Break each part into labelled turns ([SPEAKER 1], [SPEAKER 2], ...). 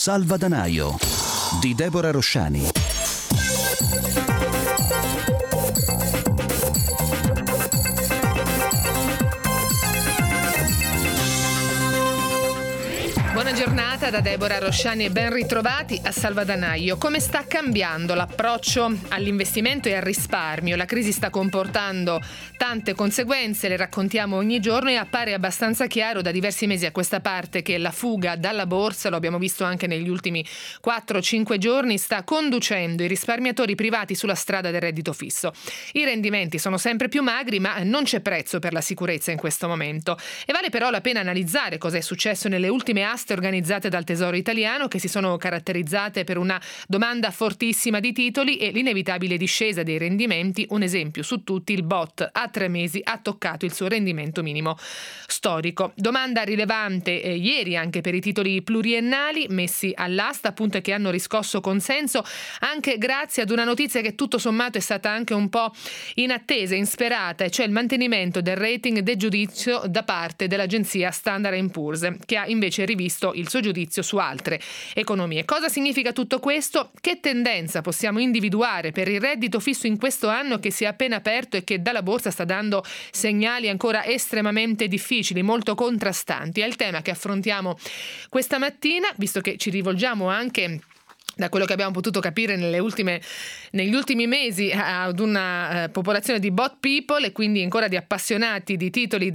[SPEAKER 1] Salvadanaio di Deborah Rosciani.
[SPEAKER 2] Buona giornata da Deborah Rosciani e ben ritrovati a Salvadanaio. Come sta cambiando l'approccio all'investimento e al risparmio? La crisi sta comportando tante conseguenze, le raccontiamo ogni giorno e appare abbastanza chiaro da diversi mesi a questa parte che la fuga dalla borsa, lo abbiamo visto anche negli ultimi 4-5 giorni, sta conducendo i risparmiatori privati sulla strada del reddito fisso. I rendimenti sono sempre più magri, ma non c'è prezzo per la sicurezza in questo momento. E vale però la pena analizzare cosa è successo nelle ultime aste organizzate dal Tesoro italiano, che si sono caratterizzate per una domanda fortissima di titoli e l'inevitabile discesa dei rendimenti. Un esempio su tutti: il BOT a 3 mesi ha toccato il suo rendimento minimo storico. Domanda rilevante ieri anche per i titoli pluriennali messi all'asta, appunto, che hanno riscosso consenso anche grazie ad una notizia che tutto sommato è stata anche un po' inattesa, insperata, e cioè il mantenimento del rating del giudizio da parte dell'agenzia Standard & Poor's, che ha invece rivisto il suo giudizio su altre economie. Cosa significa tutto questo? Che tendenza possiamo individuare per il reddito fisso in questo anno che si è appena aperto e che dalla borsa sta dando segnali ancora estremamente difficili, molto contrastanti? È il tema che affrontiamo questa mattina, visto che ci rivolgiamo anche, da quello che abbiamo potuto capire negli ultimi mesi, ad una popolazione di bot people e quindi ancora di appassionati di titoli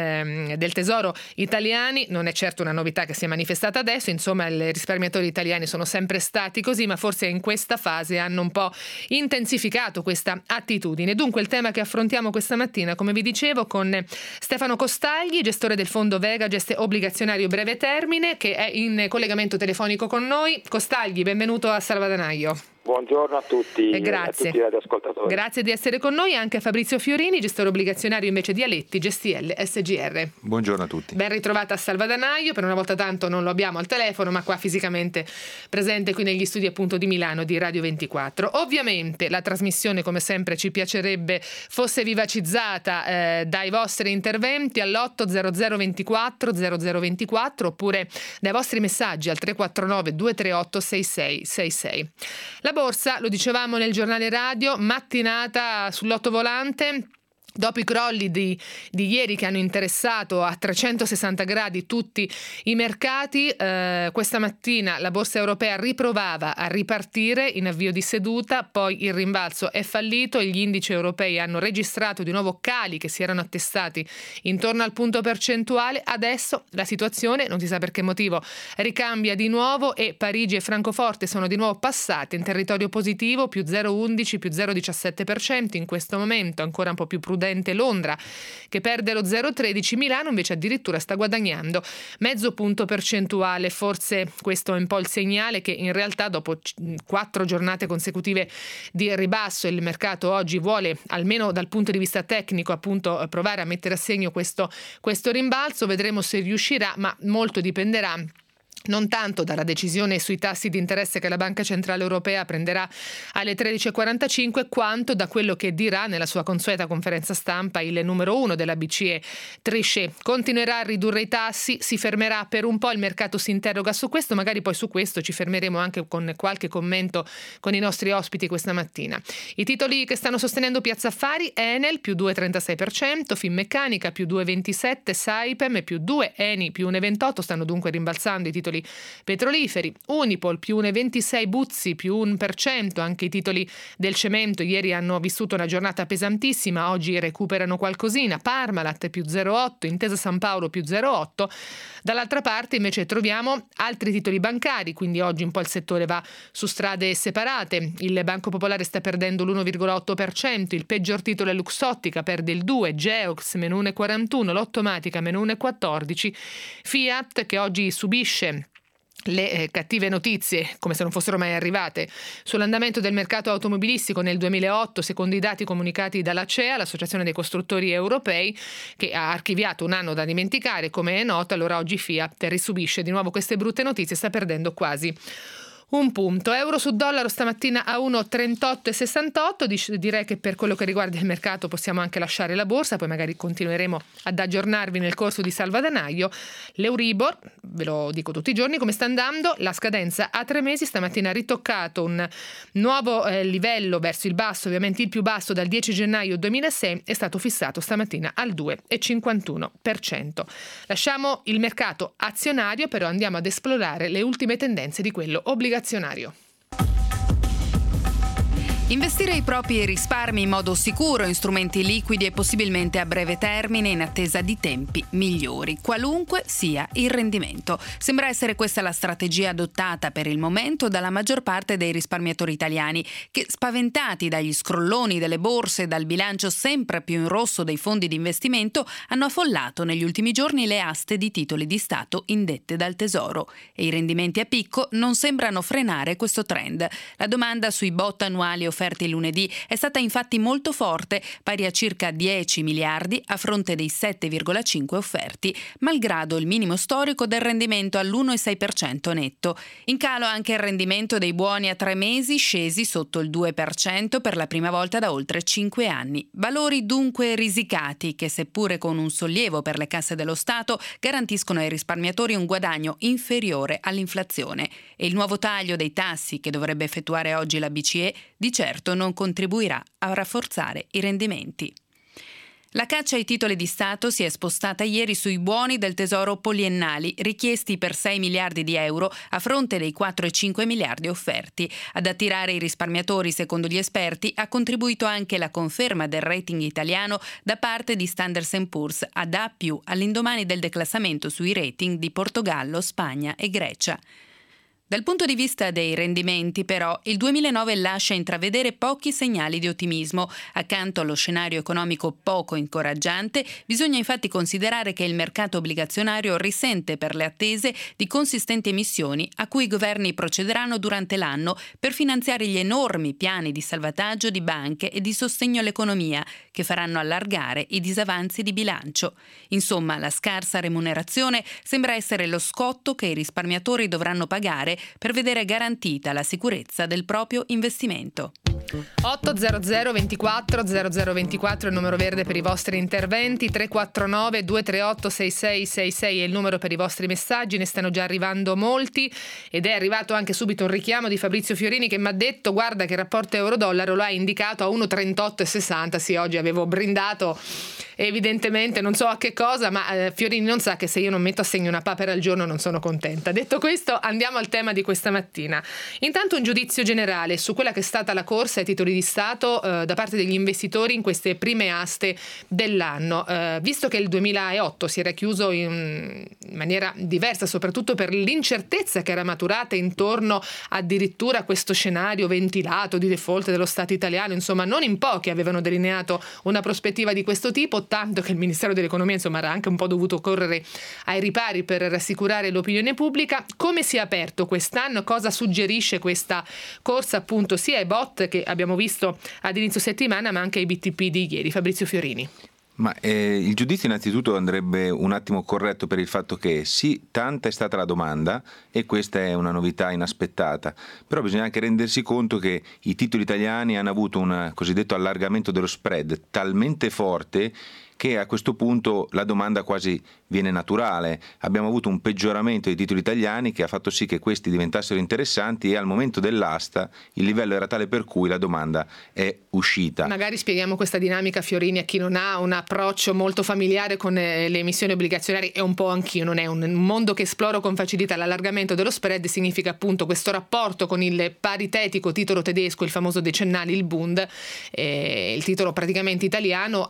[SPEAKER 2] del Tesoro italiani. Non è certo una novità che si è manifestata adesso, insomma i risparmiatori italiani sono sempre stati così, ma forse in questa fase hanno un po' intensificato questa attitudine. Dunque il tema che affrontiamo questa mattina, come vi dicevo, con Stefano Costagli, gestore del fondo Vegagest obbligazionario breve termine, che è in collegamento telefonico con noi. Costagli, benvenuto a Salvadanaio.
[SPEAKER 3] Buongiorno a tutti
[SPEAKER 2] e grazie.
[SPEAKER 3] A tutti i radioascoltatori.
[SPEAKER 2] Grazie di essere con noi anche a Fabrizio Fiorini, gestore obbligazionario invece di Aletti, GSL SGR.
[SPEAKER 4] Buongiorno a tutti.
[SPEAKER 2] Ben ritrovata a Salvadanaio, per una volta tanto non lo abbiamo al telefono, ma qua fisicamente presente qui negli studi appunto di Milano di Radio 24. Ovviamente la trasmissione, come sempre, ci piacerebbe fosse vivacizzata dai vostri interventi all'800 24 0024 oppure dai vostri messaggi al 349 238 6666. La borsa, lo dicevamo nel giornale radio, mattinata sull'ottovolante. Dopo i crolli di ieri che hanno interessato a 360 gradi tutti i mercati, questa mattina la borsa europea riprovava a ripartire in avvio di seduta, poi il rimbalzo è fallito e gli indici europei hanno registrato di nuovo cali che si erano attestati intorno al punto percentuale. Adesso la situazione, non si sa per che motivo, ricambia di nuovo e Parigi e Francoforte sono di nuovo passate in territorio positivo, più 0,11, più 0,17%. In questo momento ancora un po' più prudente Londra, che perde lo 0,13, Milano invece addirittura sta guadagnando mezzo punto percentuale. Forse questo è un po' il segnale che in realtà dopo 4 giornate consecutive di ribasso il mercato oggi vuole, almeno dal punto di vista tecnico, appunto provare a mettere a segno questo rimbalzo. Vedremo se riuscirà, ma molto dipenderà non tanto dalla decisione sui tassi di interesse che la Banca Centrale Europea prenderà alle 13.45, quanto da quello che dirà nella sua consueta conferenza stampa il numero 1 della BCE, Trichet. Continuerà a ridurre i tassi, si fermerà per un po', il mercato si interroga su questo, magari poi su questo ci fermeremo anche con qualche commento con i nostri ospiti questa mattina. I titoli che stanno sostenendo Piazza Affari: Enel più 2,36%, Finmeccanica più 2,27%, Saipem più 2%, Eni più 1,28%, stanno dunque rimbalzando i titoli petroliferi. Unipol più 1,26%, Buzzi più 1%, anche i titoli del cemento ieri hanno vissuto una giornata pesantissima, oggi recuperano qualcosina. Parmalat più 0,8%, Intesa San Paolo più 0,8%. Dall'altra parte invece troviamo altri titoli bancari, quindi oggi un po' il settore va su strade separate. Il Banco Popolare sta perdendo l'1,8%, il peggior titolo è Luxottica, perde il 2%, Geox meno 1,41%, Lottomatica meno 1,14%, Fiat che oggi subisce le cattive notizie, come se non fossero mai arrivate, sull'andamento del mercato automobilistico nel 2008, secondo i dati comunicati dall'ACEA, l'Associazione dei Costruttori Europei, che ha archiviato un anno da dimenticare, come è noto. Allora oggi Fiat risubisce di nuovo queste brutte notizie, sta perdendo quasi un punto. Euro su dollaro stamattina a 1,38,68. Direi che per quello che riguarda il mercato possiamo anche lasciare la borsa, poi magari continueremo ad aggiornarvi nel corso di Salvadanaio. L'Euribor, ve lo dico tutti i giorni come sta andando, la scadenza a 3 mesi stamattina ha ritoccato un nuovo livello verso il basso, ovviamente il più basso dal 10 gennaio 2006, è stato fissato stamattina al 2,51%. Lasciamo il mercato azionario, però andiamo ad esplorare le ultime tendenze di quello obbligazionario.
[SPEAKER 4] Investire i propri risparmi in modo sicuro in strumenti liquidi e possibilmente a breve termine in attesa di tempi migliori, qualunque sia il rendimento. Sembra essere questa la strategia adottata per il momento dalla maggior parte dei risparmiatori italiani che, spaventati dagli scrolloni delle borse e dal bilancio sempre più in rosso dei fondi di investimento, hanno affollato negli ultimi giorni le aste di titoli di Stato indette dal Tesoro. E i rendimenti a picco non sembrano frenare questo trend. La domanda sui bot annuali offerti lunedì è stata infatti molto forte, pari a circa 10 miliardi a fronte dei 7,5 offerti, malgrado il minimo storico del rendimento all'1,6% netto. In calo anche il rendimento dei buoni a 3 mesi, scesi sotto il 2% per la prima volta da oltre 5 anni. Valori dunque risicati che, seppure con un sollievo per le casse dello Stato, garantiscono ai risparmiatori un guadagno inferiore all'inflazione. E il nuovo taglio dei tassi che dovrebbe effettuare oggi la BCE di certo non contribuirà a rafforzare i rendimenti. La caccia ai titoli di Stato si è spostata ieri sui buoni del Tesoro poliennali, richiesti per 6 miliardi di euro a fronte dei 4,5 miliardi offerti. Ad attirare i risparmiatori, secondo gli esperti, ha contribuito anche la conferma del rating italiano da parte di Standard & Poor's ad A+, all'indomani del declassamento sui rating di Portogallo, Spagna e Grecia. Dal punto di vista dei rendimenti, però, il 2009 lascia intravedere pochi segnali di ottimismo. Accanto allo scenario economico poco incoraggiante, bisogna infatti considerare che il mercato obbligazionario risente per le attese di consistenti emissioni a cui i governi procederanno durante l'anno per finanziare gli enormi piani di salvataggio di banche e di sostegno all'economia che faranno allargare i disavanzi di bilancio. Insomma, la scarsa remunerazione sembra essere lo scotto che i risparmiatori dovranno pagare per vedere garantita la sicurezza del proprio investimento.
[SPEAKER 2] 800 24 0024 il numero verde per i vostri interventi, 349 238 6666 è il numero per i vostri messaggi, ne stanno già arrivando molti ed è arrivato anche subito un richiamo di Fabrizio Fiorini che mi ha detto guarda che il rapporto euro-dollaro lo ha indicato a 1,3860, sì, oggi avevo brindato evidentemente non so a che cosa, ma Fiorini non sa che se io non metto a segno una papera al giorno non sono contenta. Detto questo, andiamo al tema di questa mattina. Intanto un giudizio generale su quella che è stata la corsa ai titoli di Stato da parte degli investitori in queste prime aste dell'anno. Visto che il 2008 si era chiuso in maniera diversa, soprattutto per l'incertezza che era maturata intorno addirittura a questo scenario ventilato di default dello Stato italiano, insomma non in pochi avevano delineato una prospettiva di questo tipo, tanto che il Ministero dell'Economia insomma era anche un po' dovuto correre ai ripari per rassicurare l'opinione pubblica. Come si è aperto quest'anno? Cosa suggerisce questa corsa appunto sia ai bot che abbiamo visto ad inizio settimana ma anche ai BTP di ieri? Fabrizio Fiorini.
[SPEAKER 5] Ma il giudizio innanzitutto andrebbe un attimo corretto per il fatto che sì, tanta è stata la domanda e questa è una novità inaspettata, però bisogna anche rendersi conto che i titoli italiani hanno avuto un cosiddetto allargamento dello spread talmente forte che a questo punto la domanda quasi viene naturale. Abbiamo avuto un peggioramento dei titoli italiani che ha fatto sì che questi diventassero interessanti e al momento dell'asta il livello era tale per cui la domanda è uscita.
[SPEAKER 2] Magari spieghiamo questa dinamica, Fiorini, a chi non ha un approccio molto familiare con le emissioni obbligazionarie, e un po' anch'io, non è un mondo che esploro con facilità. L'allargamento dello spread significa appunto questo rapporto con il paritetico titolo tedesco, il famoso decennale, il Bund, il titolo praticamente italiano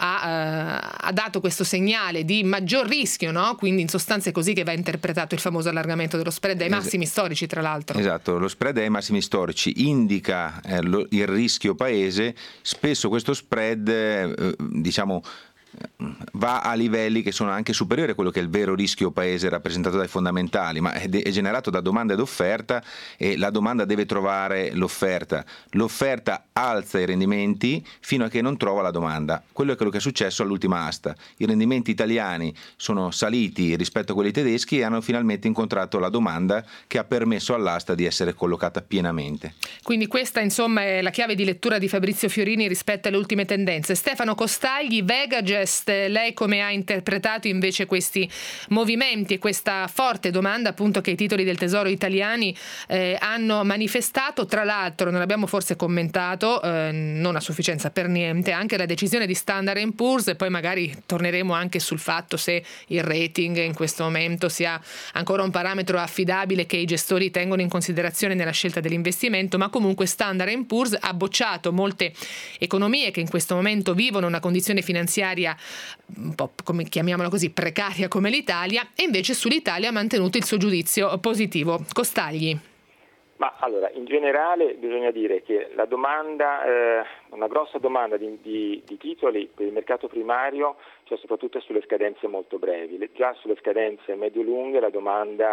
[SPEAKER 2] ha dato questo segnale di maggior rischio, no? Quindi in sostanza è così che va interpretato il famoso allargamento dello spread ai massimi storici, tra l'altro. Esatto,
[SPEAKER 5] lo spread ai massimi storici indica il rischio paese. Spesso questo spread va a livelli che sono anche superiori a quello che è il vero rischio paese rappresentato dai fondamentali, ma è generato da domanda ed offerta, e la domanda deve trovare l'offerta. L'offerta alza i rendimenti fino a che non trova la domanda. Quello è quello che è successo all'ultima asta. I rendimenti italiani sono saliti rispetto a quelli tedeschi e hanno finalmente incontrato la domanda che ha permesso all'asta di essere collocata pienamente.
[SPEAKER 2] Quindi questa insomma è la chiave di lettura di Fabrizio Fiorini rispetto alle ultime tendenze. Stefano Costagli, Vegagest, lei come ha interpretato invece questi movimenti e questa forte domanda appunto che i titoli del Tesoro italiani hanno manifestato? Tra l'altro, non abbiamo forse commentato, non a sufficienza per niente, anche la decisione di Standard & Poor's, e poi magari torneremo anche sul fatto se il rating in questo momento sia ancora un parametro affidabile che i gestori tengono in considerazione nella scelta dell'investimento, ma comunque Standard & Poor's ha bocciato molte economie che in questo momento vivono una condizione finanziaria un po', come chiamiamola così, precaria come l'Italia, e invece sull'Italia ha mantenuto il suo giudizio positivo. Costagli.
[SPEAKER 3] Ma allora, in generale bisogna dire che la domanda, una grossa domanda di titoli per il mercato primario, cioè soprattutto sulle scadenze molto brevi. Già sulle scadenze medio-lunghe la domanda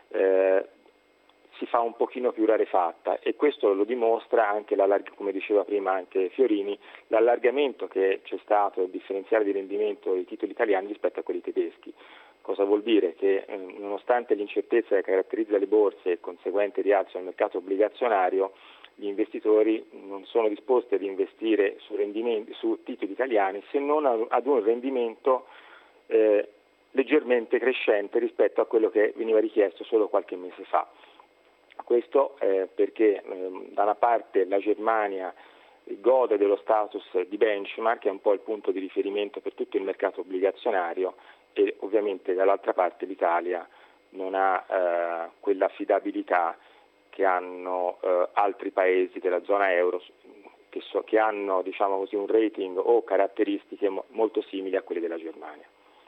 [SPEAKER 3] si fa un pochino più rarefatta, e questo lo dimostra anche, come diceva prima anche Fiorini, l'allargamento che c'è stato, il differenziale di rendimento dei titoli italiani rispetto a quelli tedeschi. Cosa vuol dire? Che nonostante l'incertezza che caratterizza le borse e il conseguente rialzo del mercato obbligazionario, gli investitori non sono disposti ad investire su titoli italiani se non ad un rendimento leggermente crescente rispetto a quello che veniva richiesto solo qualche mese fa. Questo perché da una parte la Germania gode dello status di benchmark, che è un po' il punto di riferimento per tutto il mercato obbligazionario, e ovviamente dall'altra parte l'Italia non ha quell'affidabilità che hanno altri paesi della zona euro che hanno, diciamo così, un rating o caratteristiche molto simili a quelle della Germania.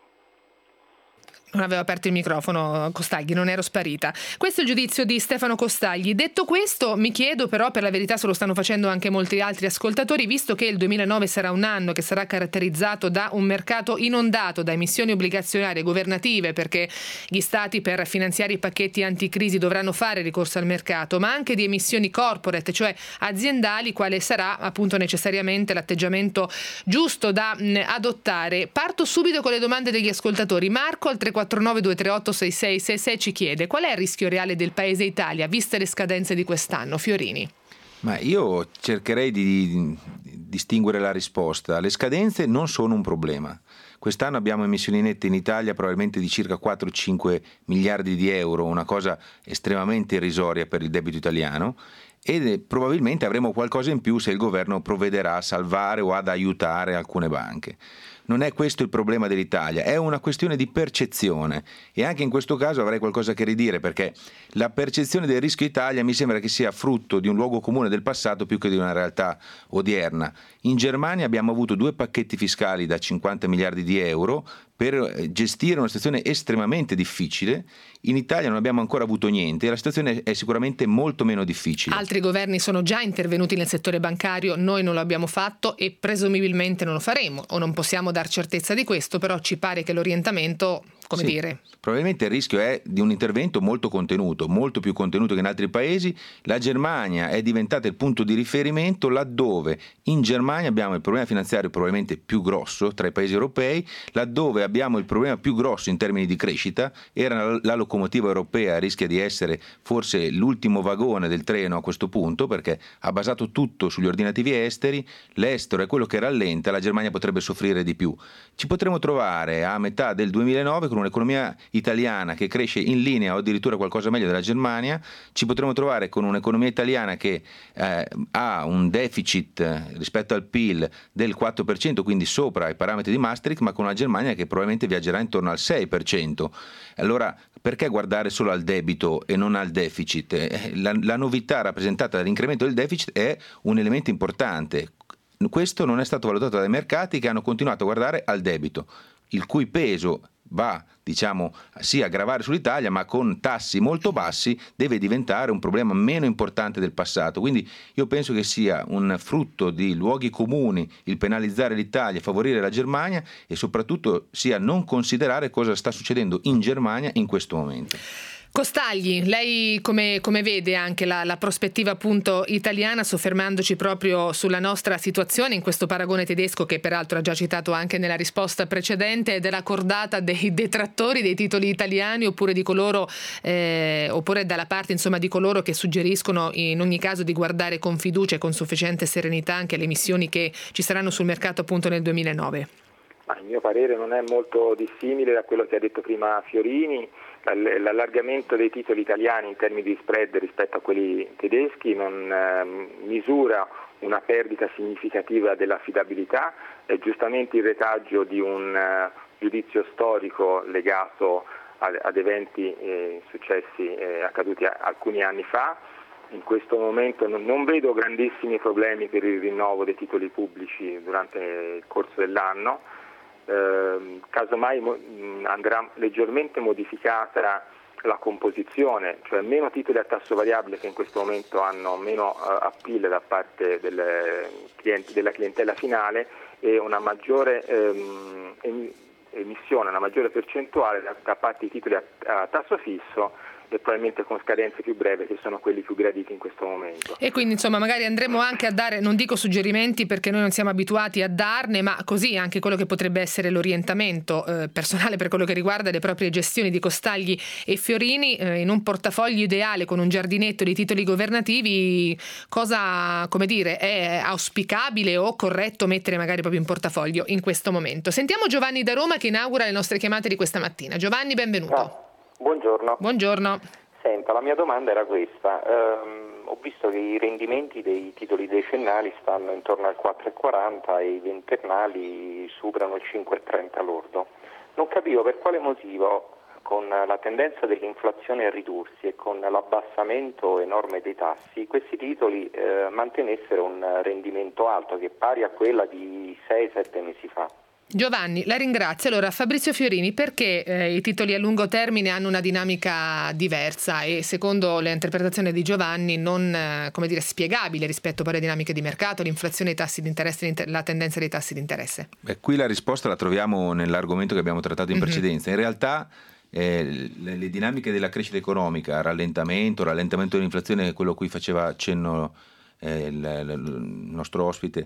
[SPEAKER 2] Non avevo aperto il microfono, Costagli, non ero sparita. Questo è il giudizio di Stefano Costagli. Detto questo, mi chiedo però, per la verità se lo stanno facendo anche molti altri ascoltatori, visto che il 2009 sarà un anno che sarà caratterizzato da un mercato inondato da emissioni obbligazionarie governative, perché gli stati per finanziare i pacchetti anticrisi dovranno fare ricorso al mercato, ma anche di emissioni corporate, cioè aziendali, quale sarà appunto necessariamente l'atteggiamento giusto da adottare. Parto subito con le domande degli ascoltatori. Marco al 349-238-6666 ci chiede: qual è il rischio reale del paese Italia viste le scadenze di quest'anno? Fiorini.
[SPEAKER 5] Ma io cercherei di distinguere la risposta. Le scadenze non sono un problema. Quest'anno abbiamo emissioni nette in Italia probabilmente di circa 4-5 miliardi di euro, una cosa estremamente irrisoria per il debito italiano, e probabilmente avremo qualcosa in più se il governo provvederà a salvare o ad aiutare alcune banche. Non è questo il problema dell'Italia, è una questione di percezione, e anche in questo caso avrei qualcosa che ridire, perché la percezione del rischio Italia mi sembra che sia frutto di un luogo comune del passato più che di una realtà odierna. In Germania abbiamo avuto 2 pacchetti fiscali da 50 miliardi di euro per gestire una situazione estremamente difficile. In Italia non abbiamo ancora avuto niente e la situazione è sicuramente molto meno difficile.
[SPEAKER 2] Altri governi sono già intervenuti nel settore bancario, noi non lo abbiamo fatto e presumibilmente non lo faremo, o non possiamo dar certezza di questo, però ci pare che l'orientamento, come dire...
[SPEAKER 5] Probabilmente il rischio è di un intervento molto contenuto, molto più contenuto che in altri paesi. La Germania è diventata il punto di riferimento, laddove in Germania abbiamo il problema finanziario probabilmente più grosso tra i paesi europei, laddove abbiamo il problema più grosso in termini di crescita. Era la locomotiva europea, rischia di essere forse l'ultimo vagone del treno a questo punto, perché ha basato tutto sugli ordinativi esteri, l'estero è quello che rallenta, la Germania potrebbe soffrire di più. Ci potremo trovare a metà del 2009 con un'economia italiana che cresce in linea o addirittura qualcosa meglio della Germania, ci potremo trovare con un'economia italiana che ha un deficit rispetto al PIL del 4%, quindi sopra i parametri di Maastricht, ma con una Germania che probabilmente viaggerà intorno al 6%. Allora, perché guardare solo al debito e non al deficit? La novità rappresentata dall'incremento del deficit è un elemento importante. Questo non è stato valutato dai mercati, che hanno continuato a guardare al debito, il cui peso va, diciamo, sì a gravare sull'Italia, ma con tassi molto bassi deve diventare un problema meno importante del passato. Quindi io penso che sia un frutto di luoghi comuni il penalizzare l'Italia, favorire la Germania e soprattutto sia non considerare cosa sta succedendo in Germania in questo momento.
[SPEAKER 2] Costagli, lei come vede anche la prospettiva appunto italiana, soffermandoci proprio sulla nostra situazione in questo paragone tedesco che peraltro ha già citato anche nella risposta precedente, della cordata dei detrattori dei titoli italiani oppure di coloro oppure dalla parte insomma di coloro che suggeriscono in ogni caso di guardare con fiducia e con sufficiente serenità anche le emissioni che ci saranno sul mercato appunto nel 2009?
[SPEAKER 3] Ma il mio parere non è molto dissimile da quello che ha detto prima Fiorini. L'allargamento dei titoli italiani in termini di spread rispetto a quelli tedeschi non misura una perdita significativa dell'affidabilità, è giustamente il retaggio di un giudizio storico legato ad eventi successi accaduti alcuni anni fa. In questo momento non vedo grandissimi problemi per il rinnovo dei titoli pubblici durante il corso dell'anno. Casomai andrà leggermente modificata la composizione, cioè meno titoli a tasso variabile che in questo momento hanno meno appeal da parte della clientela finale e una maggiore emissione, una maggiore percentuale da parte di titoli a tasso fisso e probabilmente con scadenze più brevi che sono quelli più graditi in questo momento.
[SPEAKER 2] E quindi insomma magari andremo anche a dare, non dico suggerimenti perché noi non siamo abituati a darne, ma così anche quello che potrebbe essere l'orientamento personale per quello che riguarda le proprie gestioni di Costagli e Fiorini in un portafoglio ideale con un giardinetto di titoli governativi, cosa come dire è auspicabile o corretto mettere magari proprio in portafoglio in questo momento. Sentiamo Giovanni da Roma che inaugura le nostre chiamate di questa mattina. Giovanni, benvenuto.
[SPEAKER 6] Buongiorno.
[SPEAKER 2] Buongiorno.
[SPEAKER 6] Senta, la mia domanda era questa. Ho visto che i rendimenti dei titoli decennali stanno intorno al 4,40 e i ventennali superano il 5,30 lordo. Non capivo per quale motivo, con la tendenza dell'inflazione a ridursi e con l'abbassamento enorme dei tassi, questi titoli mantenessero un rendimento alto che è pari a quella di 6-7 mesi fa.
[SPEAKER 2] Giovanni, la ringrazio. Allora, Fabrizio Fiorini, perché i titoli a lungo termine hanno una dinamica diversa e secondo l'interpretazione di Giovanni non spiegabile rispetto poi alle dinamiche di mercato, l'inflazione, i tassi di interesse, la tendenza dei tassi di interesse?
[SPEAKER 5] Qui la risposta la troviamo nell'argomento che abbiamo trattato in precedenza. In realtà le dinamiche della crescita economica, rallentamento dell'inflazione, quello a cui faceva accenno il nostro ospite,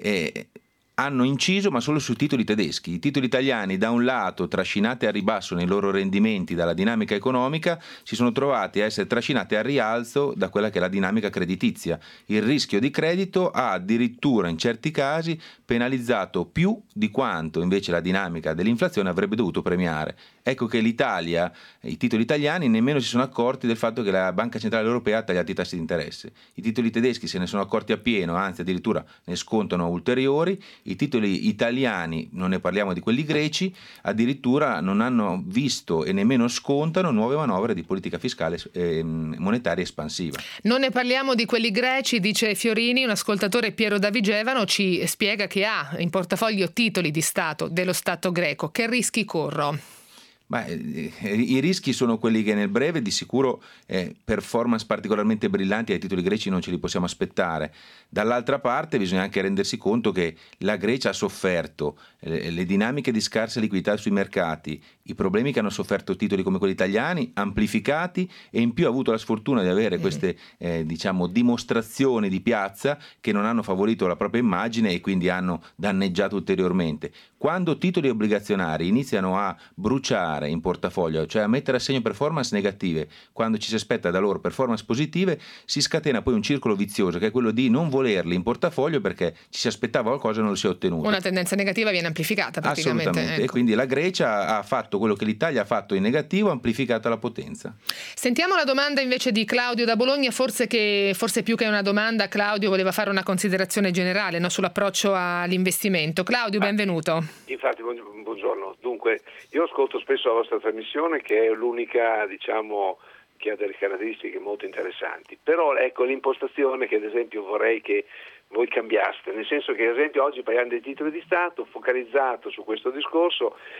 [SPEAKER 5] hanno inciso ma solo sui titoli tedeschi. I titoli italiani da un lato trascinati a ribasso nei loro rendimenti dalla dinamica economica si sono trovati a essere trascinati al rialzo da quella che è la dinamica creditizia. Il rischio di credito ha addirittura in certi casi penalizzato più di quanto invece la dinamica dell'inflazione avrebbe dovuto premiare. Ecco che l'Italia, i titoli italiani nemmeno si sono accorti del fatto che la Banca Centrale Europea ha tagliato i tassi di interesse. I titoli tedeschi se ne sono accorti appieno, anzi addirittura ne scontano ulteriori. I titoli italiani, non ne parliamo di quelli greci, addirittura non hanno visto e nemmeno scontano nuove manovre di politica fiscale e monetaria espansiva.
[SPEAKER 2] Non ne parliamo di quelli greci, dice Fiorini. Un ascoltatore, Piero da Vigevano, ci spiega che ha in portafoglio titoli di Stato dello Stato greco. Che rischi corro?
[SPEAKER 5] I rischi sono quelli che nel breve di sicuro performance particolarmente brillanti ai titoli greci non ce li possiamo aspettare. Dall'altra parte bisogna anche rendersi conto che la Grecia ha sofferto le dinamiche di scarsa liquidità sui mercati, i problemi che hanno sofferto titoli come quelli italiani, amplificati, e in più ha avuto la sfortuna di avere queste dimostrazioni di piazza che non hanno favorito la propria immagine e quindi hanno danneggiato ulteriormente. Quando titoli obbligazionari iniziano a bruciare in portafoglio, cioè a mettere a segno performance negative, quando ci si aspetta da loro performance positive, si scatena poi un circolo vizioso che è quello di non volerli in portafoglio perché ci si aspettava qualcosa e non lo si è ottenuto.
[SPEAKER 2] Una tendenza negativa viene amplificata praticamente.
[SPEAKER 5] Assolutamente,
[SPEAKER 2] ecco.
[SPEAKER 5] E quindi la Grecia ha fatto quello che l'Italia ha fatto in negativo, amplificata la potenza.
[SPEAKER 2] Sentiamo la domanda invece di Claudio da Bologna, forse più che una domanda Claudio voleva fare una considerazione generale, no, sull'approccio all'investimento. Claudio, benvenuto.
[SPEAKER 7] Infatti, buongiorno. Dunque, io ascolto spesso la vostra trasmissione che è l'unica, che ha delle caratteristiche molto interessanti. Però ecco l'impostazione che ad esempio vorrei che voi cambiaste, nel senso che ad esempio oggi parliamo dei titoli di Stato, focalizzato su questo discorso,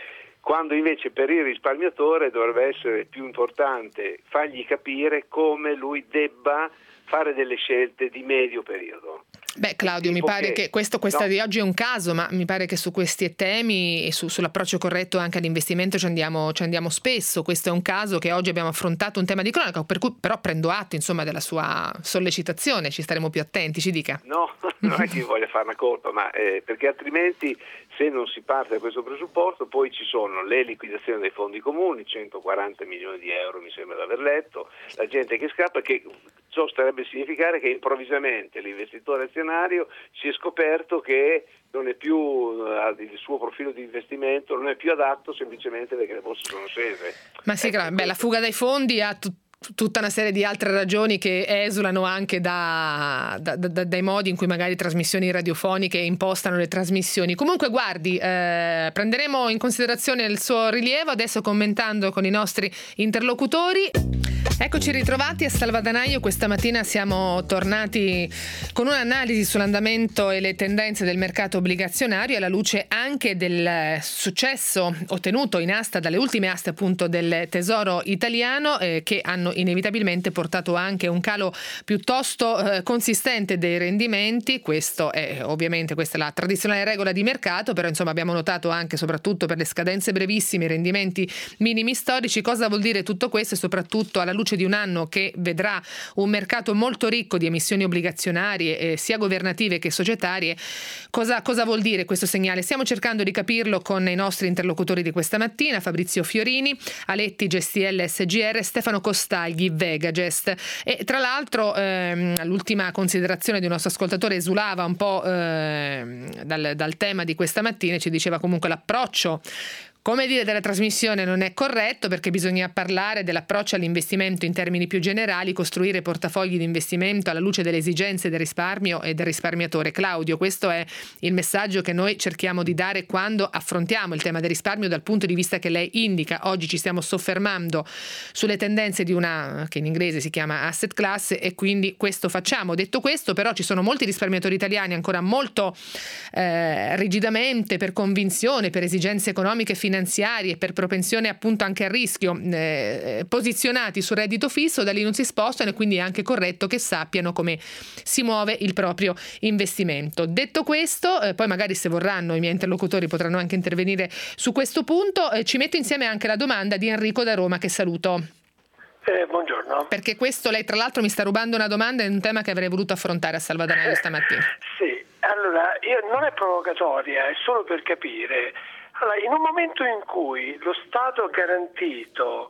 [SPEAKER 7] quando invece per il risparmiatore dovrebbe essere più importante fargli capire come lui debba fare delle scelte di medio periodo.
[SPEAKER 2] Beh, Claudio, mi pare che questa di oggi è un caso, ma mi pare che su questi temi e sull'approccio corretto anche all'investimento ci andiamo spesso. Questo è un caso che oggi abbiamo affrontato, un tema di cronaca, per cui però prendo atto, insomma, della sua sollecitazione, ci staremo più attenti, ci dica.
[SPEAKER 7] No, non è che io voglia fare una colpa, ma perché altrimenti, se non si parte da questo presupposto, poi ci sono le liquidazioni dei fondi comuni, 140 milioni di euro mi sembra di aver letto, la gente che scappa, che ciò starebbe a significare che improvvisamente l'investitore azionario si è scoperto che non è più il suo profilo di investimento non è più adatto semplicemente perché le borse sono scese.
[SPEAKER 2] Ma sì, la fuga dai fondi ha tutta una serie di altre ragioni che esulano anche dai modi in cui magari trasmissioni radiofoniche impostano le trasmissioni. Comunque guardi, prenderemo in considerazione il suo rilievo adesso commentando con i nostri interlocutori. Eccoci ritrovati a Salvadanaio. Questa mattina siamo tornati con un'analisi sull'andamento e le tendenze del mercato obbligazionario alla luce anche del successo ottenuto in asta dalle ultime aste appunto del Tesoro italiano che hanno inevitabilmente portato anche un calo piuttosto consistente dei rendimenti. Questa è la tradizionale regola di mercato, però insomma abbiamo notato anche soprattutto per le scadenze brevissime i rendimenti minimi storici. Cosa vuol dire tutto questo e soprattutto alla luce di un anno che vedrà un mercato molto ricco di emissioni obbligazionarie sia governative che societarie? Cosa vuol dire questo segnale? Stiamo cercando di capirlo con i nostri interlocutori di questa mattina: Fabrizio Fiorini, Aletti Gestielle SGR, Stefano Costagli Vegagest. E tra l'altro l'ultima considerazione di un nostro ascoltatore esulava un po' dal tema di questa mattina e ci diceva comunque l'approccio, come dire, della trasmissione non è corretto perché bisogna parlare dell'approccio all'investimento in termini più generali, costruire portafogli di investimento alla luce delle esigenze del risparmio e del risparmiatore. Claudio, questo è il messaggio che noi cerchiamo di dare quando affrontiamo il tema del risparmio dal punto di vista che lei indica. Oggi ci stiamo soffermando sulle tendenze di una che in inglese si chiama asset class e quindi questo facciamo. Detto questo, però, ci sono molti risparmiatori italiani ancora molto rigidamente, per convinzione, per esigenze economiche e finanziarie, per propensione appunto anche al rischio, posizionati sul reddito fisso, da lì non si spostano e quindi è anche corretto che sappiano come si muove il proprio investimento. Detto questo, poi magari se vorranno i miei interlocutori potranno anche intervenire su questo punto. Ci metto insieme anche la domanda di Enrico da Roma, che saluto.
[SPEAKER 8] Buongiorno.
[SPEAKER 2] Perché questo lei tra l'altro mi sta rubando una domanda in un tema che avrei voluto affrontare a Salvadanaio stamattina.
[SPEAKER 8] Sì, allora non è provocatoria, è solo per capire. Allora, in un momento in cui lo Stato ha garantito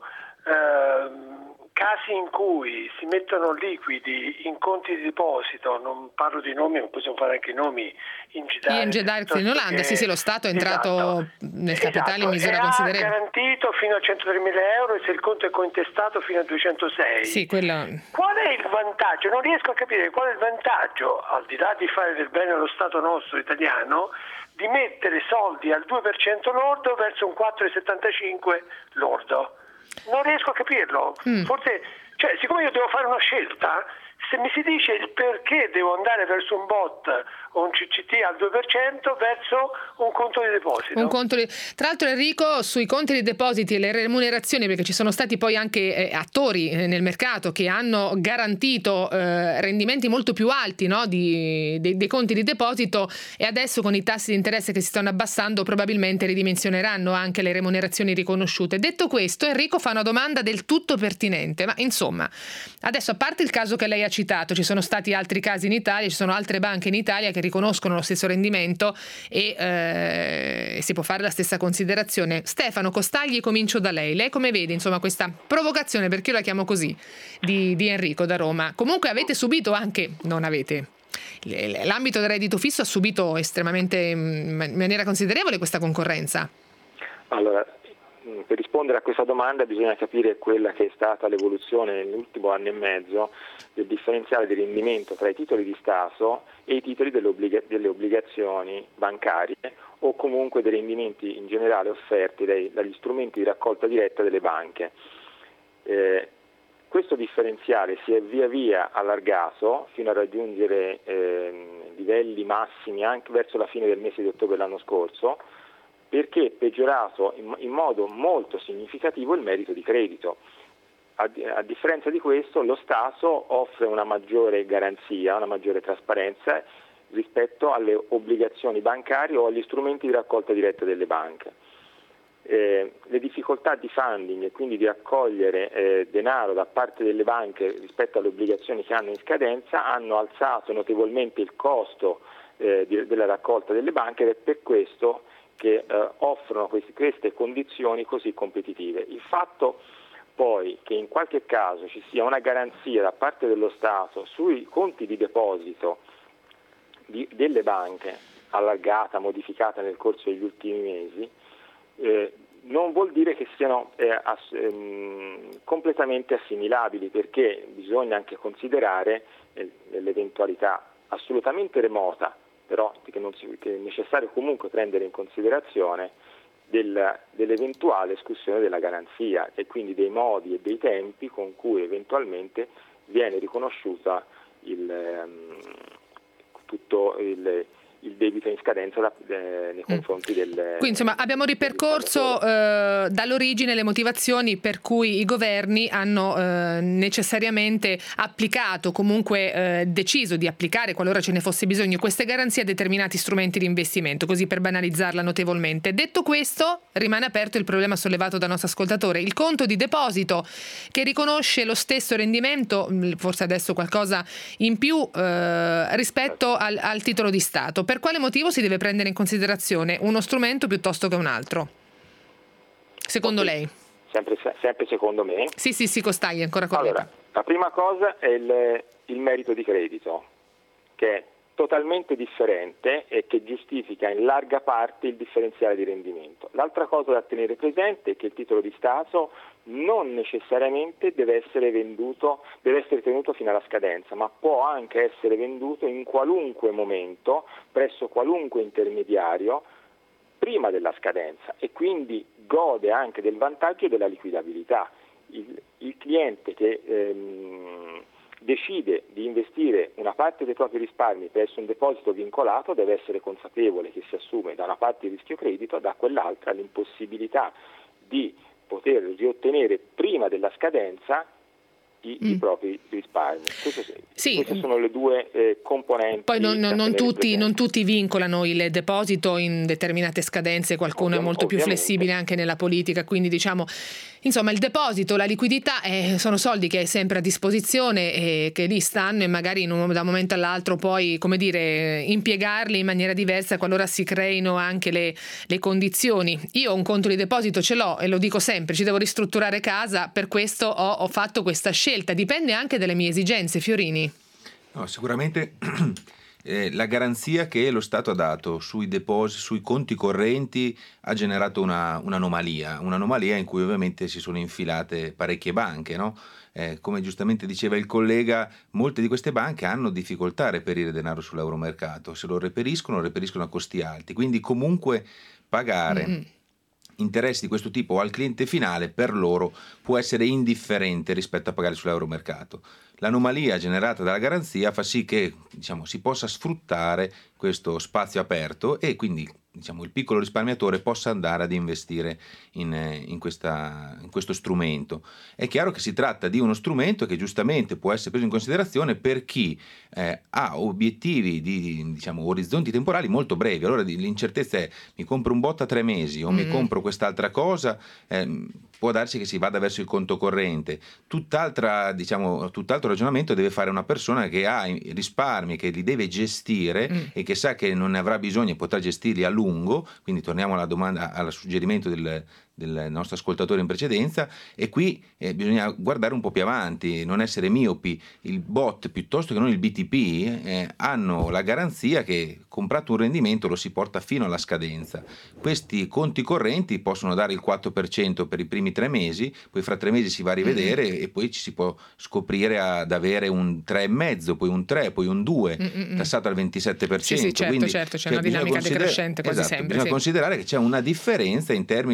[SPEAKER 8] casi in cui si mettono liquidi in conti di deposito, non parlo di nomi, ma possiamo fare anche nomi,
[SPEAKER 2] Ingedarsi in Olanda, sì, lo Stato è entrato nel capitale in misura considerevole.
[SPEAKER 8] Ha garantito fino a 103.000 euro e se il conto è cointestato fino a 206.
[SPEAKER 2] Sì, quello.
[SPEAKER 8] Qual è il vantaggio? Non riesco a capire qual è il vantaggio, al di là di fare del bene allo Stato nostro italiano, di mettere soldi al 2% lordo verso un 4,75 lordo. Non riesco a capirlo. Forse, siccome io devo fare una scelta, se mi si dice il perché devo andare verso un bot o un CCT al 2% verso un conto di deposito.
[SPEAKER 2] Tra l'altro, Enrico, sui conti di depositi e le remunerazioni, perché ci sono stati poi anche attori nel mercato che hanno garantito rendimenti molto più alti, no, dei conti di deposito, e adesso con i tassi di interesse che si stanno abbassando probabilmente ridimensioneranno anche le remunerazioni riconosciute. Detto questo, Enrico fa una domanda del tutto pertinente, ma insomma, adesso, a parte il caso che lei ha citato, ci sono stati altri casi in Italia, ci sono altre banche in Italia che riconoscono lo stesso rendimento e si può fare la stessa considerazione. Stefano Costagli, comincio da lei. Lei come vede, insomma, questa provocazione, perché io la chiamo così, di Enrico da Roma? Comunque avete subito anche, l'ambito del reddito fisso ha subito estremamente, in maniera considerevole, questa concorrenza.
[SPEAKER 3] Allora, per rispondere a questa domanda bisogna capire quella che è stata l'evoluzione nell'ultimo anno e mezzo del differenziale di rendimento tra i titoli di Stato e i titoli delle obbligazioni bancarie o comunque dei rendimenti in generale offerti dagli strumenti di raccolta diretta delle banche. Questo differenziale si è via via allargato fino a raggiungere livelli massimi anche verso la fine del mese di ottobre dell'anno scorso, perché è peggiorato in modo molto significativo il merito di credito. A differenza di questo, lo Stato offre una maggiore garanzia, una maggiore trasparenza rispetto alle obbligazioni bancarie o agli strumenti di raccolta diretta delle banche. Le difficoltà di funding e quindi di raccogliere denaro da parte delle banche rispetto alle obbligazioni che hanno in scadenza hanno alzato notevolmente il costo della raccolta delle banche, ed è per questo che offrono queste condizioni così competitive. Il fatto poi che in qualche caso ci sia una garanzia da parte dello Stato sui conti di deposito delle banche, allargata, modificata nel corso degli ultimi mesi, non vuol dire che siano completamente assimilabili, perché bisogna anche considerare l'eventualità assolutamente remota, però che è necessario comunque prendere in considerazione dell'eventuale esclusione della garanzia e quindi dei modi e dei tempi con cui eventualmente viene riconosciuta tutto il debito in scadenza nei confronti del...
[SPEAKER 2] Quindi insomma abbiamo ripercorso dall'origine le motivazioni per cui i governi hanno necessariamente applicato, comunque deciso di applicare, qualora ce ne fosse bisogno, queste garanzie a determinati strumenti di investimento, così per banalizzarla notevolmente. Detto questo, rimane aperto il problema sollevato dal nostro ascoltatore: il conto di deposito che riconosce lo stesso rendimento, forse adesso qualcosa in più rispetto al titolo di Stato. Per quale motivo si deve prendere in considerazione uno strumento piuttosto che un altro? Secondo lei?
[SPEAKER 3] Sempre secondo me?
[SPEAKER 2] Sì, Costagli, ancora corretto.
[SPEAKER 3] Allora, la prima cosa è il merito di credito, che è totalmente differente e che giustifica in larga parte il differenziale di rendimento. L'altra cosa da tenere presente è che il titolo di Stato non necessariamente deve essere tenuto fino alla scadenza, ma può anche essere venduto in qualunque momento, presso qualunque intermediario, prima della scadenza, e quindi gode anche del vantaggio della liquidabilità. Il cliente che decide di investire una parte dei propri risparmi presso un deposito vincolato deve essere consapevole che si assume da una parte il rischio credito, da quell'altra l'impossibilità di poter riottenere prima della scadenza i propri risparmi. Queste sono le due componenti.
[SPEAKER 2] Poi non tutti vincolano il deposito in determinate scadenze, qualcuno è molto più flessibile anche nella politica, quindi diciamo, insomma, il deposito, la liquidità sono soldi che hai sempre a disposizione e che lì stanno, e magari da un momento all'altro puoi, come dire, impiegarli in maniera diversa qualora si creino anche le condizioni. Io un conto di deposito ce l'ho e lo dico sempre, ci devo ristrutturare casa, per questo ho fatto questa scelta. Dipende anche dalle mie esigenze, Fiorini.
[SPEAKER 5] No, sicuramente la garanzia che lo Stato ha dato sui depositi, sui conti correnti, ha generato un'anomalia in cui ovviamente si sono infilate parecchie banche, no? Come giustamente diceva il collega, molte di queste banche hanno difficoltà a reperire denaro sull'euromercato, se lo reperiscono a costi alti, quindi comunque pagare interessi di questo tipo al cliente finale per loro può essere indifferente rispetto a pagare sull'euromercato. L'anomalia generata dalla garanzia fa sì che, diciamo, si possa sfruttare questo spazio aperto e quindi, diciamo, il piccolo risparmiatore possa andare ad investire in questo strumento. È chiaro che si tratta di uno strumento che giustamente può essere preso in considerazione per chi ha obiettivi di, diciamo, orizzonti temporali molto brevi. Allora l'incertezza è: mi compro un botto a 3 mesi o mi compro quest'altra cosa, può darsi che si vada verso il conto corrente. Tutt'altro ragionamento deve fare una persona che ha risparmi, che li deve gestire e che sa che non ne avrà bisogno e potrà gestirli a lungo. Quindi torniamo alla domanda, al suggerimento del nostro ascoltatore in precedenza, e qui bisogna guardare un po' più avanti, non essere miopi. Il BOT piuttosto che non il BTP hanno la garanzia che, comprato un rendimento, lo si porta fino alla scadenza. Questi conti correnti possono dare il 4% per i primi 3 mesi, poi fra 3 mesi si va a rivedere e poi ci si può scoprire ad avere un 3,5, poi un 3, poi un 2, tassato al 27%.
[SPEAKER 2] Sì, certo,
[SPEAKER 5] quindi,
[SPEAKER 2] c'è una dinamica decrescente quasi sempre.
[SPEAKER 5] Bisogna considerare che c'è una differenza in termini di quello che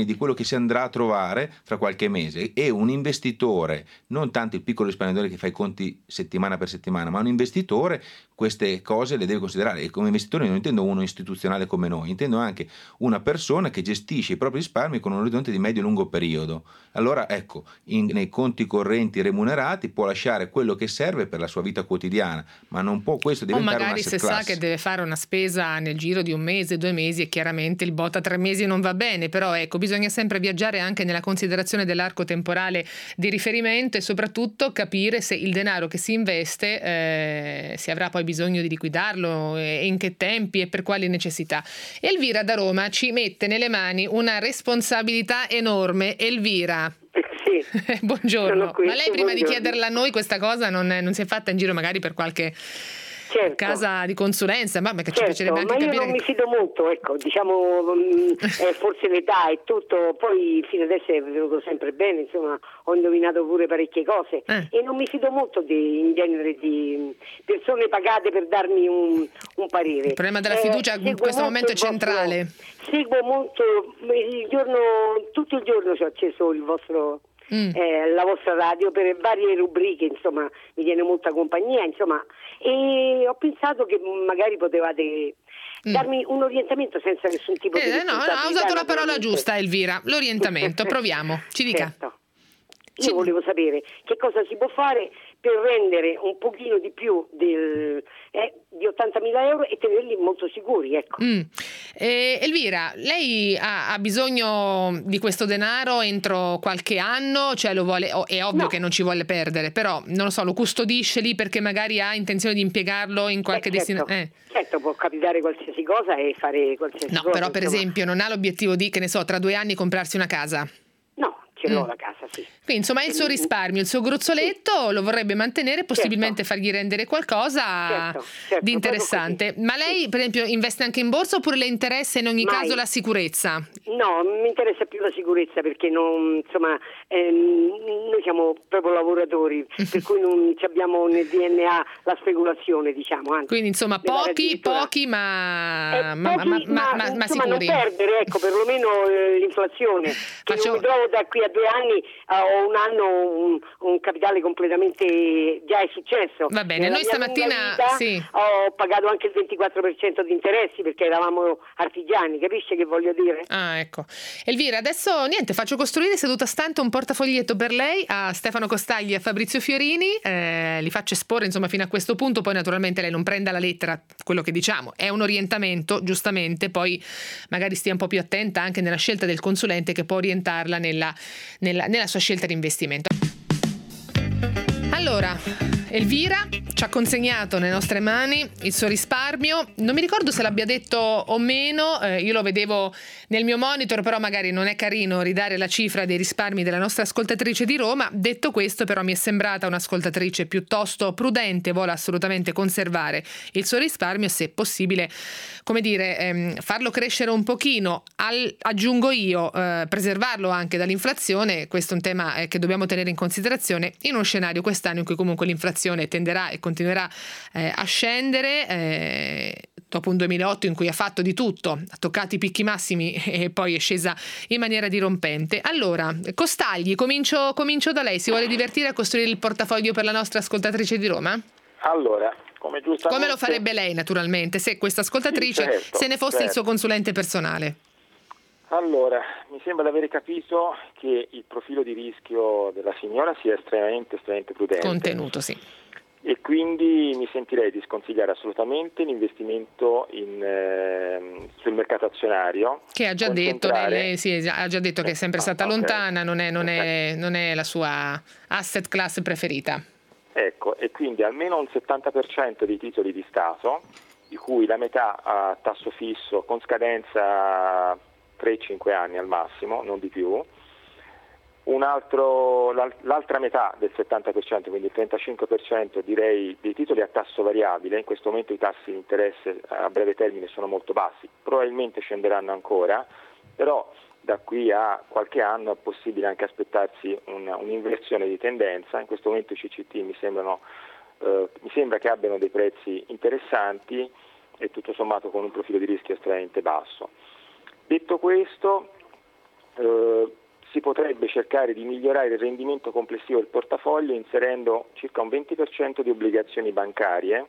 [SPEAKER 5] si andrà a trovare fra qualche mese, e un investitore, non tanto il piccolo risparmiatore che fa i conti settimana per settimana, ma un investitore queste cose le deve considerare. E come investitore non intendo uno istituzionale come noi, intendo anche una persona che gestisce i propri risparmi con un orizzonte di medio-lungo periodo. Allora ecco, nei conti correnti remunerati può lasciare quello che serve per la sua vita quotidiana, ma non può questo diventare un asset class.
[SPEAKER 2] O magari se sa che deve fare una spesa nel giro di un mese, 2 mesi, e chiaramente il bot a 3 mesi non va bene, però ecco, bisogna sempre viaggiare anche nella considerazione dell'arco temporale di riferimento e soprattutto capire se il denaro che si investe si avrà poi bisogno di liquidarlo e in che tempi e per quali necessità. Elvira da Roma ci mette nelle mani una responsabilità enorme. Elvira,
[SPEAKER 9] sì,
[SPEAKER 2] buongiorno. Ma lei prima di
[SPEAKER 9] buongiorno.
[SPEAKER 2] chiederla a noi questa cosa non si è fatta in giro magari per qualche casa di consulenza? Ma che ci piacerebbe anche
[SPEAKER 9] ma io
[SPEAKER 2] capire.
[SPEAKER 9] non mi fido molto, ecco, diciamo, forse l'età e tutto, poi fino adesso è venuto sempre bene, insomma, ho indovinato pure parecchie cose e non mi fido molto in genere di persone pagate per darmi un parere. Il
[SPEAKER 2] problema della fiducia in questo momento è centrale.
[SPEAKER 9] Seguo molto, tutto il giorno ci ho acceso il vostro la vostra radio per varie rubriche, insomma, mi viene molta compagnia, insomma, e ho pensato che magari potevate darmi un orientamento senza nessun tipo di responsabilità.
[SPEAKER 2] Ha usato la parola giusta, Elvira, l'orientamento. Proviamo, ci dica.
[SPEAKER 9] Certo. Io volevo sapere che cosa si può fare per rendere un pochino di più di 80.000 euro e tenerli molto sicuri, ecco.
[SPEAKER 2] Elvira, lei ha bisogno di questo denaro entro qualche anno? Cioè lo vuole, è ovvio che non ci vuole perdere, però non lo so, lo custodisce lì perché magari ha intenzione di impiegarlo in qualche destinazione?
[SPEAKER 9] Certo, può capitare qualsiasi cosa e fare qualsiasi cosa.
[SPEAKER 2] No, però per
[SPEAKER 9] insomma.
[SPEAKER 2] esempio non ha l'obiettivo di, che ne so, tra 2 anni comprarsi una casa?
[SPEAKER 9] No, ce l'ho la casa, sì.
[SPEAKER 2] Quindi insomma il suo risparmio, il suo gruzzoletto lo vorrebbe mantenere, possibilmente fargli rendere qualcosa di interessante. Ma lei per esempio investe anche in borsa oppure le interessa in ogni caso la sicurezza?
[SPEAKER 9] No, mi interessa più la sicurezza perché noi siamo proprio lavoratori, per cui non abbiamo nel DNA la speculazione, diciamo. Anzi,
[SPEAKER 2] quindi insomma pochi ma
[SPEAKER 9] insomma,
[SPEAKER 2] sicuri.
[SPEAKER 9] Non perdere, ecco, perlomeno l'inflazione. Che mi trovo da qui a 2 anni ho un anno un capitale completamente, già è successo.
[SPEAKER 2] Va bene, noi stamattina
[SPEAKER 9] ho pagato anche il 24% di interessi perché eravamo artigiani, capisce che voglio dire?
[SPEAKER 2] Ah, ecco. Elvira, adesso niente, faccio costruire seduta stante un portafoglietto per lei a Stefano Costagli e a Fabrizio Fiorini, li faccio esporre insomma fino a questo punto, poi naturalmente lei non prenda alla lettera quello che diciamo, è un orientamento, giustamente, poi magari stia un po' più attenta anche nella scelta del consulente che può orientarla nella sua scelta di investimento. Allora, Elvira ci ha consegnato nelle nostre mani il suo risparmio, non mi ricordo se l'abbia detto o meno, io lo vedevo nel mio monitor, però magari non è carino ridare la cifra dei risparmi della nostra ascoltatrice di Roma. Detto questo, però, mi è sembrata un'ascoltatrice piuttosto prudente, vuole assolutamente conservare il suo risparmio, se possibile, come dire, farlo crescere un pochino, aggiungo io, preservarlo anche dall'inflazione. Questo è un tema che dobbiamo tenere in considerazione in uno scenario quest'anno in cui comunque l'inflazione tenderà e continuerà a scendere, dopo un 2008 in cui ha fatto di tutto, ha toccato i picchi massimi e poi è scesa in maniera dirompente. Allora, Costagli, comincio da lei. Si vuole divertire a costruire il portafoglio per la nostra ascoltatrice di Roma?
[SPEAKER 3] Allora, come
[SPEAKER 2] lo farebbe lei naturalmente, se questa ascoltatrice se ne fosse il suo consulente personale?
[SPEAKER 3] Allora, mi sembra di aver capito che il profilo di rischio della signora sia estremamente prudente.
[SPEAKER 2] Contenuto, sì.
[SPEAKER 3] E quindi mi sentirei di sconsigliare assolutamente l'investimento sul mercato azionario.
[SPEAKER 2] Che ha già detto, ha già detto che è sempre stata lontana, non è la sua asset class preferita.
[SPEAKER 3] Ecco, e quindi almeno un 70% dei titoli di Stato, di cui la metà a tasso fisso con scadenza 3-5 anni al massimo, non di più. L'altra metà del 70%, quindi il 35%, direi dei titoli a tasso variabile. In questo momento i tassi di interesse a breve termine sono molto bassi, probabilmente scenderanno ancora, però da qui a qualche anno è possibile anche aspettarsi un'inversione di tendenza. In questo momento i CCT mi sembra che abbiano dei prezzi interessanti e tutto sommato con un profilo di rischio estremamente basso. Detto questo, si potrebbe cercare di migliorare il rendimento complessivo del portafoglio inserendo circa un 20% di obbligazioni bancarie.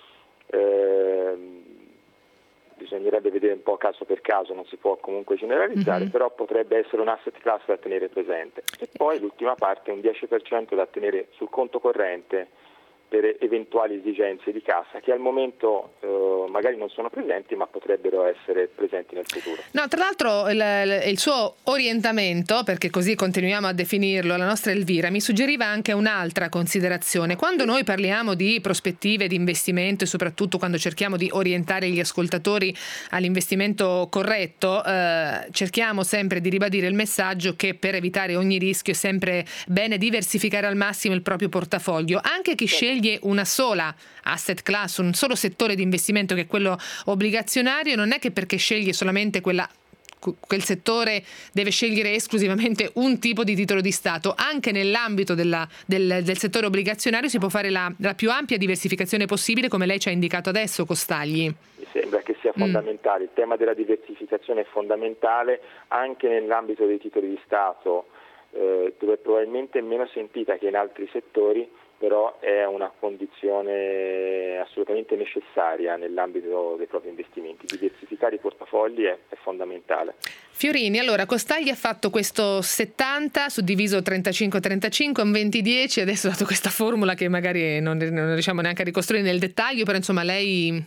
[SPEAKER 3] Bisognerebbe vedere un po' caso per caso, non si può comunque generalizzare, però potrebbe essere un asset class da tenere presente. E poi l'ultima parte, un 10% da tenere sul conto corrente per eventuali esigenze di cassa che al momento magari non sono presenti ma potrebbero essere presenti nel futuro.
[SPEAKER 2] No, tra l'altro il suo orientamento, perché così continuiamo a definirlo, la nostra Elvira, mi suggeriva anche un'altra considerazione. Quando noi parliamo di prospettive di investimento e soprattutto quando cerchiamo di orientare gli ascoltatori all'investimento corretto, cerchiamo sempre di ribadire il messaggio che per evitare ogni rischio è sempre bene diversificare al massimo il proprio portafoglio. Anche chi sceglie una sola asset class, un solo settore di investimento che è quello obbligazionario, non è che perché sceglie solamente quel settore deve scegliere esclusivamente un tipo di titolo di Stato. Anche nell'ambito del settore obbligazionario si può fare la più ampia diversificazione possibile, come lei ci ha indicato adesso, Costagli.
[SPEAKER 3] Mi sembra che sia fondamentale, il tema della diversificazione è fondamentale anche nell'ambito dei titoli di Stato, dove probabilmente è meno sentita che in altri settori, però è una condizione assolutamente necessaria nell'ambito dei propri investimenti. Diversificare i portafogli è fondamentale.
[SPEAKER 2] Fiorini, allora Costagli ha fatto questo 70 suddiviso 35-35, un 20-10, adesso ha dato questa formula che magari non riusciamo neanche a ricostruire nel dettaglio, però insomma lei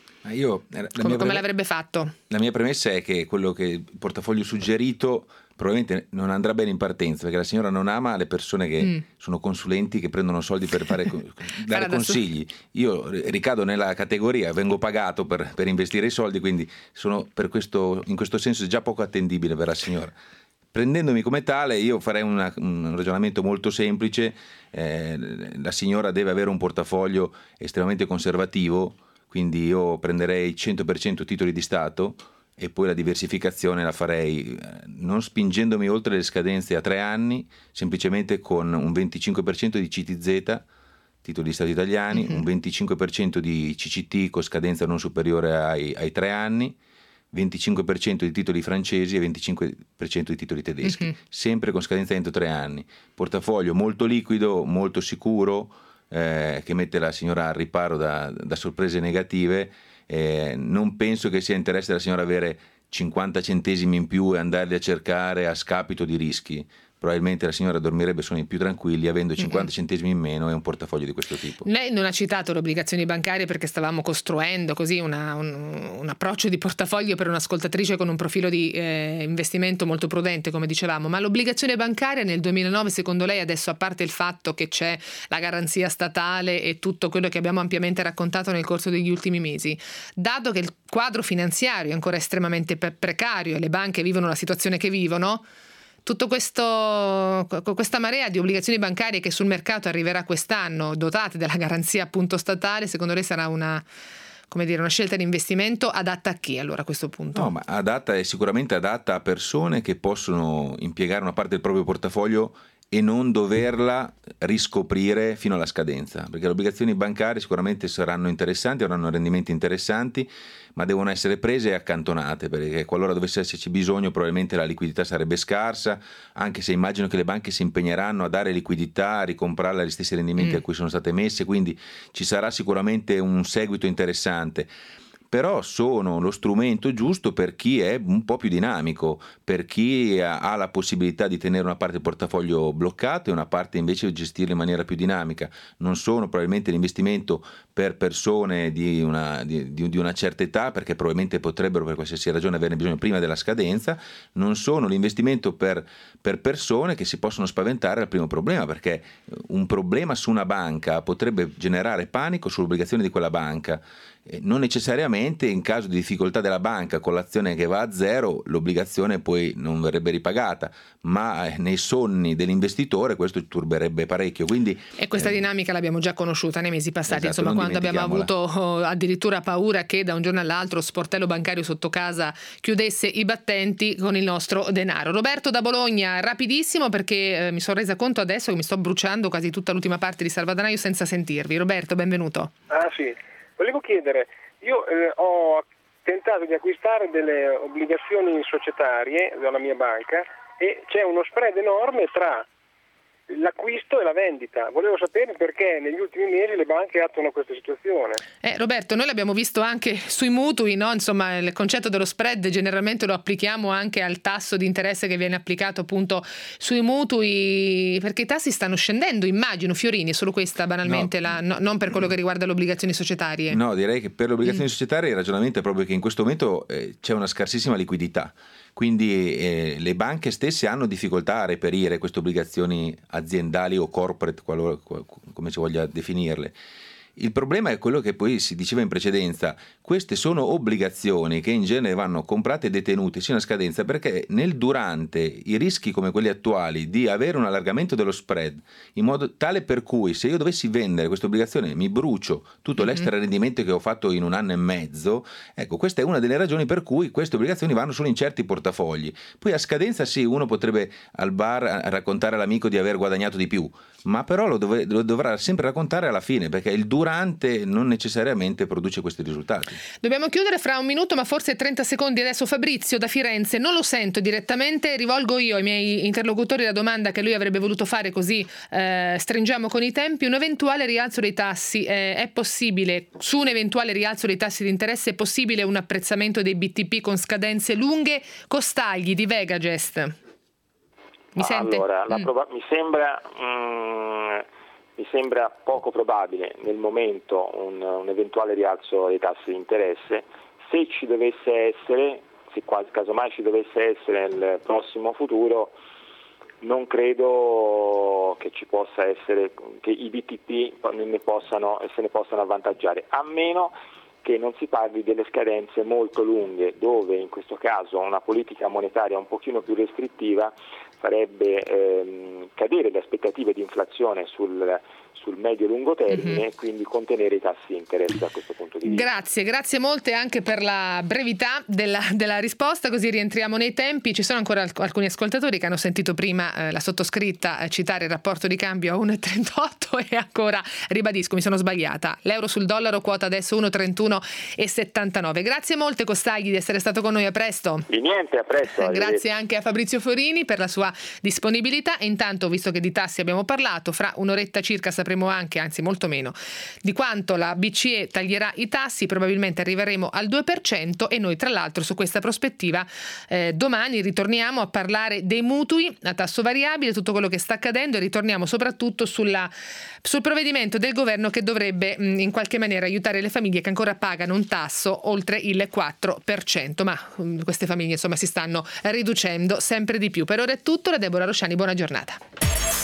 [SPEAKER 2] come l'avrebbe fatto?
[SPEAKER 5] La mia premessa è che quello che il portafoglio suggerito probabilmente non andrà bene in partenza, perché la signora non ama le persone che sono consulenti, che prendono soldi per dare consigli. Io ricado nella categoria, vengo pagato per investire i soldi, quindi sono in questo senso già poco attendibile per la signora. Prendendomi come tale, io farei un ragionamento molto semplice. La signora deve avere un portafoglio estremamente conservativo, quindi io prenderei 100% titoli di Stato e poi la diversificazione la farei non spingendomi oltre le scadenze a 3 anni, semplicemente con un 25% di CTZ, titoli di Stato italiani, un 25% di CCT con scadenza non superiore ai 3 anni, 25% di titoli francesi e 25% di titoli tedeschi, sempre con scadenza entro 3 anni. Portafoglio molto liquido, molto sicuro, che mette la signora al riparo da sorprese negative. Non penso che sia interesse della signora avere 50 centesimi in più e andarli a cercare a scapito di rischi. Probabilmente la signora dormirebbe sonni più tranquilli avendo 50 centesimi in meno e un portafoglio di questo tipo.
[SPEAKER 2] Lei non ha citato le obbligazioni bancarie perché stavamo costruendo così un approccio di portafoglio per un'ascoltatrice con un profilo di investimento molto prudente, come dicevamo, ma l'obbligazione bancaria nel 2009 secondo lei, adesso a parte il fatto che c'è la garanzia statale e tutto quello che abbiamo ampiamente raccontato nel corso degli ultimi mesi, dato che il quadro finanziario è ancora estremamente precario e le banche vivono la situazione che vivono, tutto questa marea di obbligazioni bancarie che sul mercato arriverà quest'anno, dotate della garanzia appunto statale, secondo lei sarà una scelta di investimento adatta a chi allora a questo punto?
[SPEAKER 5] No, ma è sicuramente adatta a persone che possono impiegare una parte del proprio portafoglio e non doverla riscoprire fino alla scadenza, perché le obbligazioni bancarie sicuramente saranno interessanti, avranno rendimenti interessanti, ma devono essere prese e accantonate, perché qualora dovesse esserci bisogno probabilmente la liquidità sarebbe scarsa, anche se immagino che le banche si impegneranno a dare liquidità, a ricomprarla agli stessi rendimenti a cui sono state messe, quindi ci sarà sicuramente un seguito interessante. Però sono lo strumento giusto per chi è un po' più dinamico, per chi ha la possibilità di tenere una parte del portafoglio bloccato e una parte invece gestirla in maniera più dinamica. Non sono probabilmente l'investimento per persone di una certa età, perché probabilmente potrebbero per qualsiasi ragione averne bisogno prima della scadenza. Non sono l'investimento per persone che si possono spaventare al primo problema, perché un problema su una banca potrebbe generare panico sull'obbligazione di quella banca. Non necessariamente in caso di difficoltà della banca con l'azione che va a zero l'obbligazione poi non verrebbe ripagata, ma nei sonni dell'investitore questo turberebbe parecchio.
[SPEAKER 2] E questa dinamica l'abbiamo già conosciuta nei mesi passati, esatto, insomma, quando abbiamo avuto addirittura paura che da un giorno all'altro sportello bancario sotto casa chiudesse i battenti con il nostro denaro. Roberto da Bologna, rapidissimo perché mi sono resa conto adesso che mi sto bruciando quasi tutta l'ultima parte di Salvadanaio senza sentirvi. Roberto, benvenuto.
[SPEAKER 10] Sì. Volevo chiedere, io ho tentato di acquistare delle obbligazioni societarie dalla mia banca e c'è uno spread enorme tra l'acquisto e la vendita. Volevo sapere perché negli ultimi mesi le banche attuano questa situazione.
[SPEAKER 2] Roberto, noi l'abbiamo visto anche sui mutui, no? Insomma, il concetto dello spread generalmente lo applichiamo anche al tasso di interesse che viene applicato appunto sui mutui, perché i tassi stanno scendendo, immagino. Fiorini, solo questa banalmente, non per quello che riguarda le obbligazioni societarie.
[SPEAKER 5] No, direi che per le obbligazioni societarie il ragionamento è proprio che in questo momento c'è una scarsissima liquidità. Quindi le banche stesse hanno difficoltà a reperire queste obbligazioni aziendali o corporate, come si voglia definirle. Il problema è quello che poi si diceva in precedenza: queste sono obbligazioni che in genere vanno comprate e detenute sino a scadenza, perché nel durante i rischi come quelli attuali di avere un allargamento dello spread in modo tale per cui se io dovessi vendere questa obbligazione mi brucio tutto l'extra rendimento che ho fatto in un anno e mezzo. Ecco, questa è una delle ragioni per cui queste obbligazioni vanno solo in certi portafogli. Poi a scadenza sì, uno potrebbe al bar raccontare all'amico di aver guadagnato di più, ma però lo dovrà sempre raccontare alla fine, perché il durante non necessariamente produce questi risultati.
[SPEAKER 2] Dobbiamo chiudere fra un minuto, ma forse 30 secondi adesso. Fabrizio da Firenze, non lo sento direttamente, rivolgo io ai miei interlocutori la domanda che lui avrebbe voluto fare, così stringiamo con i tempi. Un eventuale rialzo dei tassi, è possibile, su un eventuale rialzo dei tassi di interesse è possibile un apprezzamento dei BTP con scadenze lunghe? Costagli di Vegagest. Mi sente?
[SPEAKER 3] Allora, mi sembra poco probabile nel momento un eventuale rialzo dei tassi di interesse. Se ci dovesse essere, se casomai ci dovesse essere nel prossimo futuro, non credo che ci possa essere, che i BTP se ne possano avvantaggiare, a meno che non si parli delle scadenze molto lunghe, dove in questo caso una politica monetaria un pochino più restrittiva farebbe cadere le aspettative di inflazione sul medio-lungo termine e quindi contenere i tassi di interesse da questo punto di vista.
[SPEAKER 2] Grazie molte anche per la brevità della risposta, così rientriamo nei tempi. Ci sono ancora alcuni ascoltatori che hanno sentito prima la sottoscritta citare il rapporto di cambio a 1,38 e ancora ribadisco, mi sono sbagliata. L'euro sul dollaro quota adesso 1,31,79. Grazie molte Costagli di essere stato con noi, a presto.
[SPEAKER 3] Di niente, a presto.
[SPEAKER 2] Grazie anche a Fabrizio Forini per la sua disponibilità. E intanto, visto che di tassi abbiamo parlato, fra un'oretta circa sapremo anche, anzi molto meno, di quanto la BCE taglierà i tassi. Probabilmente arriveremo al 2% e noi tra l'altro su questa prospettiva domani ritorniamo a parlare dei mutui a tasso variabile, tutto quello che sta accadendo, e ritorniamo soprattutto sul provvedimento del governo che dovrebbe in qualche maniera aiutare le famiglie che ancora pagano un tasso oltre il 4%, ma queste famiglie insomma si stanno riducendo sempre di più. Per ora è tutto, da Deborah Rosciani, buona giornata.